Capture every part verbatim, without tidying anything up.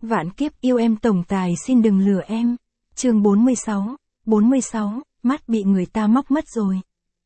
Vạn kiếp yêu em tổng tài xin đừng lừa em. Chương bốn mươi sáu, bốn mươi sáu, mắt bị người ta móc mất rồi.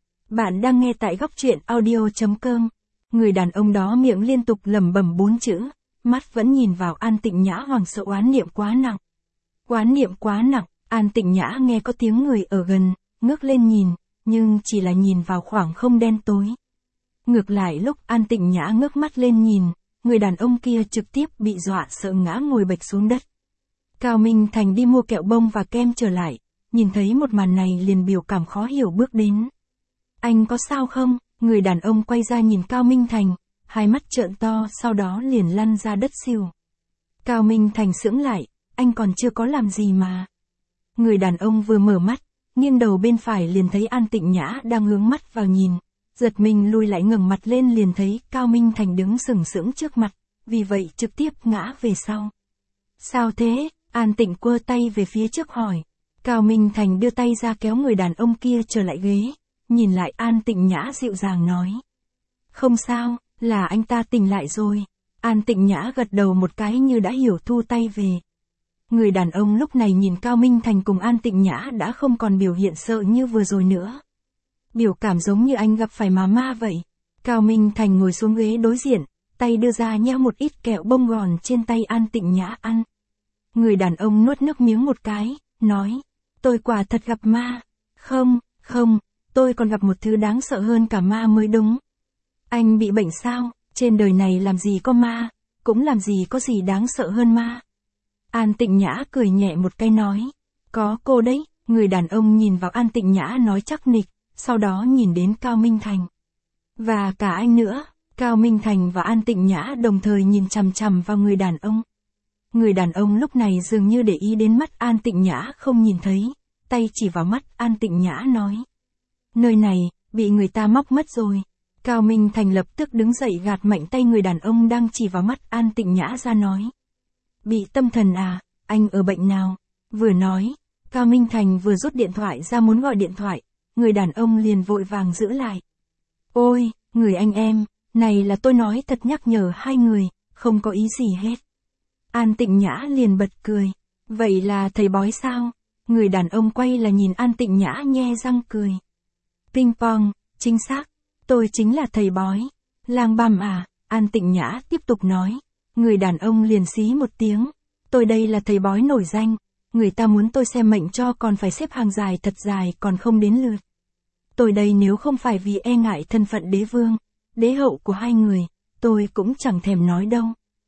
Bạn đang nghe tại góc truyện audio.com. Người đàn ông đó miệng liên tục lẩm bẩm bốn chữ, mắt vẫn nhìn vào An Tịnh Nhã hoảng sợ oán niệm quá nặng. Oán niệm quá nặng, An Tịnh Nhã nghe có tiếng người ở gần, ngước lên nhìn, nhưng chỉ là nhìn vào khoảng không đen tối. Ngược lại lúc An Tịnh Nhã ngước mắt lên nhìn, người đàn ông kia trực tiếp bị dọa sợ ngã ngồi bạch xuống đất. Cao Minh Thành đi mua kẹo bông và kem trở lại, nhìn thấy một màn này liền biểu cảm khó hiểu bước đến. Anh có sao không? Người đàn ông quay ra nhìn Cao Minh Thành, hai mắt trợn to sau đó liền lăn ra đất xỉu. Cao Minh Thành sững lại, anh còn chưa có làm gì mà. Người đàn ông vừa mở mắt, nghiêng đầu bên phải liền thấy An Tịnh Nhã đang hướng mắt vào nhìn. Giật mình lùi lại ngẩng mặt lên liền thấy Cao Minh Thành đứng sừng sững trước mặt, vì vậy trực tiếp ngã về sau. Sao thế? An Tịnh quơ tay về phía trước hỏi. Cao Minh Thành đưa tay ra kéo người đàn ông kia trở lại ghế, nhìn lại An Tịnh Nhã dịu dàng nói. Không sao, là anh ta tỉnh lại rồi. An Tịnh Nhã gật đầu một cái như đã hiểu thu tay về. Người đàn ông lúc này nhìn Cao Minh Thành cùng An Tịnh Nhã đã không còn biểu hiện sợ như vừa rồi nữa. Biểu cảm giống như anh gặp phải ma ma vậy. Cao Minh Thành ngồi xuống ghế đối diện, tay đưa ra nheo một ít kẹo bông gòn trên tay An Tịnh Nhã ăn. Người đàn ông nuốt nước miếng một cái, nói, tôi quả thật gặp ma. Không, không, tôi còn gặp một thứ đáng sợ hơn cả ma mới đúng. Anh bị bệnh sao? Trên đời này làm gì có ma, cũng làm gì có gì đáng sợ hơn ma. An Tịnh Nhã cười nhẹ một cái nói, có cô đấy. Người đàn ông nhìn vào An Tịnh Nhã nói chắc nịch, sau đó nhìn đến Cao Minh Thành. Và cả anh nữa. Cao Minh Thành và An Tịnh Nhã đồng thời nhìn chằm chằm vào người đàn ông. Người đàn ông lúc này dường như để ý đến mắt An Tịnh Nhã không nhìn thấy, tay chỉ vào mắt An Tịnh Nhã nói. Nơi này, bị người ta móc mất rồi. Cao Minh Thành lập tức đứng dậy gạt mạnh tay người đàn ông đang chỉ vào mắt An Tịnh Nhã ra nói. Bị tâm thần à, anh ở bệnh nào? Vừa nói, Cao Minh Thành vừa rút điện thoại ra muốn gọi điện thoại, người đàn ông liền vội vàng giữ lại. Ôi, người anh em, này là tôi nói thật nhắc nhở hai người, không có ý gì hết. An Tịnh Nhã liền bật cười. Vậy là thầy bói sao? Người đàn ông quay là nhìn An Tịnh Nhã nhe răng cười. Ping pong, chính xác, tôi chính là thầy bói. Lang băm à? An Tịnh Nhã tiếp tục nói. Người đàn ông liền xí một tiếng. Tôi đây là thầy bói nổi danh. Người ta muốn tôi xem mệnh cho còn phải xếp hàng dài thật dài còn không đến lượt. Tôi đây nếu không phải vì e ngại thân phận đế vương, đế hậu của hai người, tôi cũng chẳng thèm nói đâu.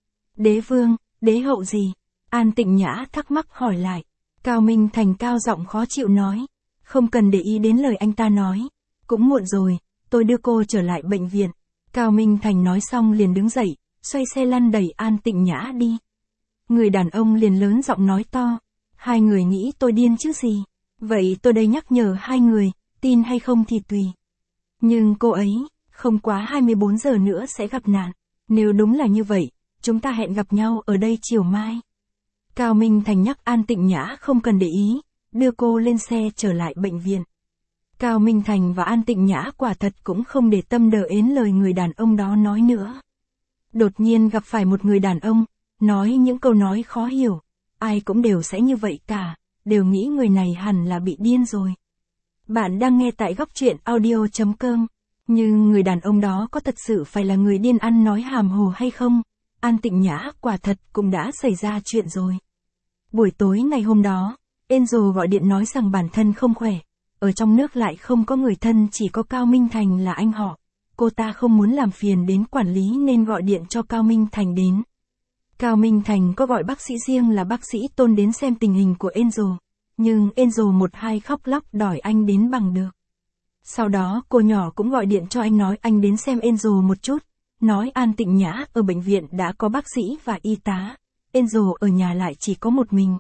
Đế vương, đế hậu gì? An Tịnh Nhã thắc mắc hỏi lại. Cao Minh Thành cao giọng khó chịu nói. Không cần để ý đến lời anh ta nói. Cũng muộn rồi, tôi đưa cô trở lại bệnh viện. Cao Minh Thành nói xong liền đứng dậy, xoay xe lăn đẩy An Tịnh Nhã đi. Người đàn ông liền lớn giọng nói to. Hai người nghĩ tôi điên chứ gì? Vậy tôi đây nhắc nhở hai người, tin hay không thì tùy. Nhưng cô ấy, không quá hai mươi bốn giờ nữa sẽ gặp nạn. Nếu đúng là như vậy, chúng ta hẹn gặp nhau ở đây chiều mai. Cao Minh Thành nhắc An Tịnh Nhã không cần để ý, đưa cô lên xe trở lại bệnh viện. Cao Minh Thành và An Tịnh Nhã quả thật cũng không để tâm đờ ến lời người đàn ông đó nói nữa. Đột nhiên gặp phải một người đàn ông, nói những câu nói khó hiểu, ai cũng đều sẽ như vậy cả, đều nghĩ người này hẳn là bị điên rồi. Bạn đang nghe tại góc truyện audio.com, nhưng người đàn ông đó có thật sự phải là người điên ăn nói hàm hồ hay không? An Tịnh Nhã quả thật cũng đã xảy ra chuyện rồi. Buổi tối ngày hôm đó, Angel gọi điện nói rằng bản thân không khỏe, ở trong nước lại không có người thân chỉ có Cao Minh Thành là anh họ. Cô ta không muốn làm phiền đến quản lý nên gọi điện cho Cao Minh Thành đến. Cao Minh Thành có gọi bác sĩ riêng là bác sĩ Tôn đến xem tình hình của Angel, nhưng Angel một hai khóc lóc đòi anh đến bằng được. Sau đó cô nhỏ cũng gọi điện cho anh nói anh đến xem Angel một chút, nói An Tịnh Nhã ở bệnh viện đã có bác sĩ và y tá, Angel ở nhà lại chỉ có một mình.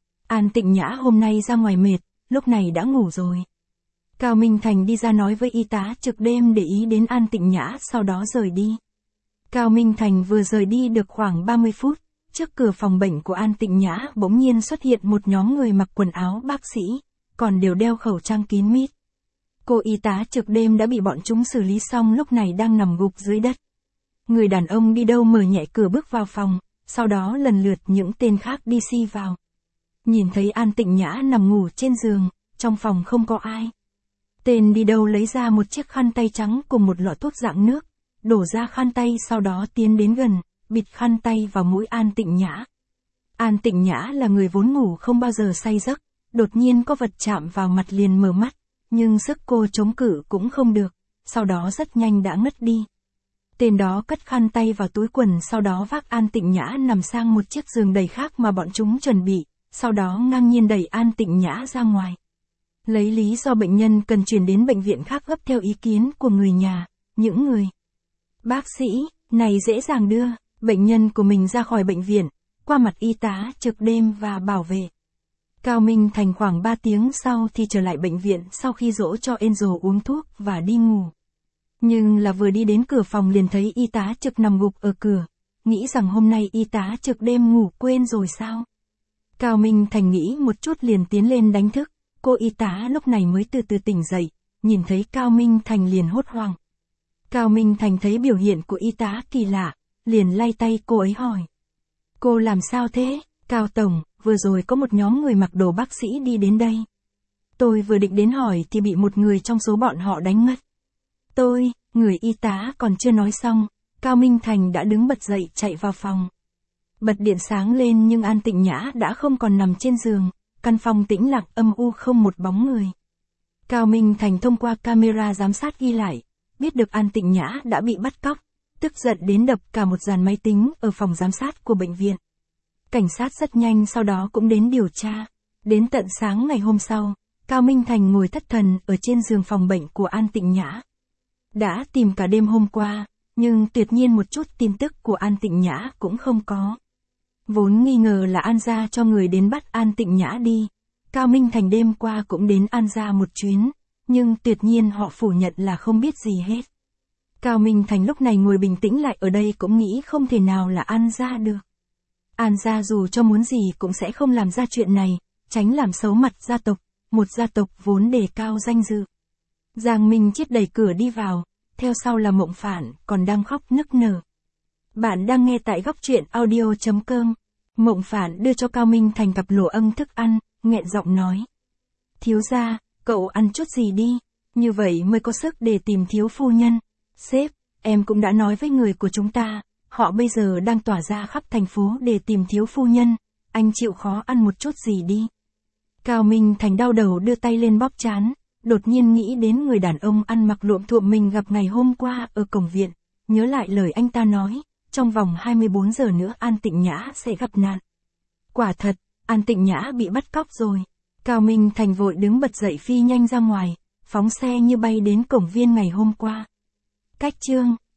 An Tịnh Nhã hôm nay ra ngoài mệt, lúc này đã ngủ rồi. Cao Minh Thành đi ra nói với y tá trực đêm để ý đến An Tịnh Nhã sau đó rời đi. Cao Minh Thành vừa rời đi được khoảng ba mươi phút, trước cửa phòng bệnh của An Tịnh Nhã bỗng nhiên xuất hiện một nhóm người mặc quần áo bác sĩ, còn đều đeo khẩu trang kín mít. Cô y tá trực đêm đã bị bọn chúng xử lý xong lúc này đang nằm gục dưới đất. Người đàn ông đi đâu mở nhẹ cửa bước vào phòng, sau đó lần lượt những tên khác đi xi vào. Nhìn thấy An Tịnh Nhã nằm ngủ trên giường, trong phòng không có ai. Tên đi đâu lấy ra một chiếc khăn tay trắng cùng một lọ thuốc dạng nước, đổ ra khăn tay sau đó tiến đến gần, bịt khăn tay vào mũi An Tịnh Nhã. An Tịnh Nhã là người vốn ngủ không bao giờ say giấc, đột nhiên có vật chạm vào mặt liền mở mắt, nhưng sức cô chống cự cũng không được, sau đó rất nhanh đã ngất đi. Tên đó cất khăn tay vào túi quần sau đó vác An Tịnh Nhã nằm sang một chiếc giường đầy khác mà bọn chúng chuẩn bị, sau đó ngang nhiên đẩy An Tịnh Nhã ra ngoài. Lấy lý do bệnh nhân cần chuyển đến bệnh viện khác gấp theo ý kiến của người nhà, những người bác sĩ này dễ dàng đưa bệnh nhân của mình ra khỏi bệnh viện, qua mặt y tá trực đêm và bảo vệ. Cao Minh Thành khoảng ba tiếng sau thì trở lại bệnh viện sau khi dỗ cho Angel uống thuốc và đi ngủ. Nhưng là vừa đi đến cửa phòng liền thấy y tá trực nằm gục ở cửa, nghĩ rằng hôm nay y tá trực đêm ngủ quên rồi sao. Cao Minh Thành nghĩ một chút liền tiến lên đánh thức, cô y tá lúc này mới từ từ tỉnh dậy, nhìn thấy Cao Minh Thành liền hốt hoảng. Cao Minh Thành thấy biểu hiện của y tá kỳ lạ, liền lay tay cô ấy hỏi. Cô làm sao thế, Cao Tổng, vừa rồi có một nhóm người mặc đồ bác sĩ đi đến đây. Tôi vừa định đến hỏi thì bị một người trong số bọn họ đánh ngất. Tôi, người y tá còn chưa nói xong, Cao Minh Thành đã đứng bật dậy chạy vào phòng. Bật điện sáng lên nhưng An Tịnh Nhã đã không còn nằm trên giường, căn phòng tĩnh lặng âm u không một bóng người. Cao Minh Thành thông qua camera giám sát ghi lại, biết được An Tịnh Nhã đã bị bắt cóc, tức giận đến đập cả một dàn máy tính ở phòng giám sát của bệnh viện. Cảnh sát rất nhanh sau đó cũng đến điều tra. Đến tận sáng ngày hôm sau, Cao Minh Thành ngồi thất thần ở trên giường phòng bệnh của An Tịnh Nhã. Đã tìm cả đêm hôm qua, nhưng tuyệt nhiên một chút tin tức của An Tịnh Nhã cũng không có. Vốn nghi ngờ là An gia cho người đến bắt An Tịnh Nhã đi. Cao Minh Thành đêm qua cũng đến An gia một chuyến, nhưng tuyệt nhiên họ phủ nhận là không biết gì hết. Cao Minh Thành lúc này ngồi bình tĩnh lại ở đây cũng nghĩ không thể nào là An gia được. An gia dù cho muốn gì cũng sẽ không làm ra chuyện này, tránh làm xấu mặt gia tộc, một gia tộc vốn đề cao danh dự. Giang Minh Chiết đẩy cửa đi vào, theo sau là Mộng Phản, còn đang khóc nức nở. Bạn đang nghe tại góc truyện audio chấm com. Mộng Phản đưa cho Cao Minh Thành cặp lỗ âng thức ăn, nghẹn giọng nói. Thiếu gia, cậu ăn chút gì đi, như vậy mới có sức để tìm thiếu phu nhân. Sếp, em cũng đã nói với người của chúng ta, họ bây giờ đang tỏa ra khắp thành phố để tìm thiếu phu nhân, anh chịu khó ăn một chút gì đi. Cao Minh Thành đau đầu đưa tay lên bóp trán, đột nhiên nghĩ đến người đàn ông ăn mặc luộm thuộm mình gặp ngày hôm qua ở cổng viện, nhớ lại lời anh ta nói, trong vòng hai mươi bốn giờ nữa An Tịnh Nhã sẽ gặp nạn. Quả thật, An Tịnh Nhã bị bắt cóc rồi. Cao Minh Thành vội đứng bật dậy phi nhanh ra ngoài, phóng xe như bay đến cổng viên ngày hôm qua. Cách chương